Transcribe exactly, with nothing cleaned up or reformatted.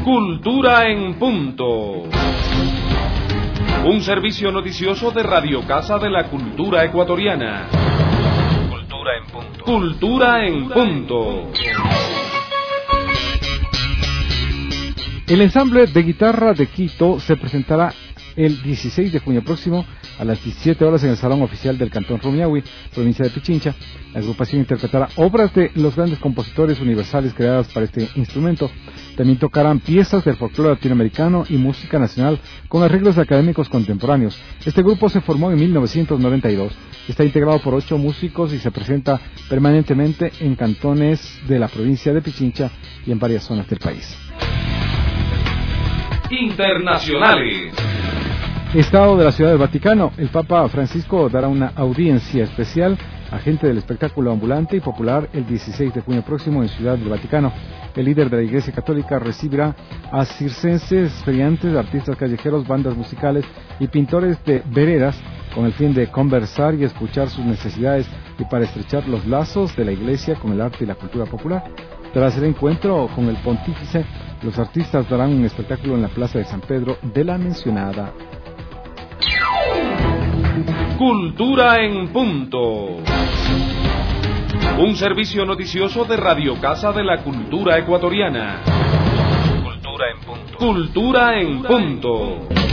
Cultura en punto. Un servicio noticioso de Radio Casa de la Cultura Ecuatoriana. Cultura en punto. Cultura en punto. El ensamble de guitarra de Quito se presentará el dieciséis de junio próximo a las diecisiete horas en el Salón Oficial del Cantón Rumiñahui, provincia de Pichincha. La agrupación interpretará obras de los grandes compositores universales creadas para este instrumento. También tocarán piezas del folclore latinoamericano y música nacional con arreglos académicos contemporáneos. Este grupo se formó en mil novecientos noventa y dos. Está integrado por ocho músicos y se presenta permanentemente en cantones de la provincia de Pichincha y en varias zonas del país. Internacionales. Estado de la Ciudad del Vaticano. El Papa Francisco dará una audiencia especial a gente del espectáculo ambulante y popular el dieciséis de junio próximo en Ciudad del Vaticano. El líder de la Iglesia Católica recibirá a circenses, feriantes, artistas callejeros, bandas musicales y pintores de veredas con el fin de conversar y escuchar sus necesidades y para estrechar los lazos de la Iglesia con el arte y la cultura popular. Tras el encuentro con el pontífice, los artistas darán un espectáculo en la Plaza de San Pedro de la mencionada. Cultura en punto. Un servicio noticioso de Radio Casa de la Cultura Ecuatoriana. Cultura en punto. Cultura en punto.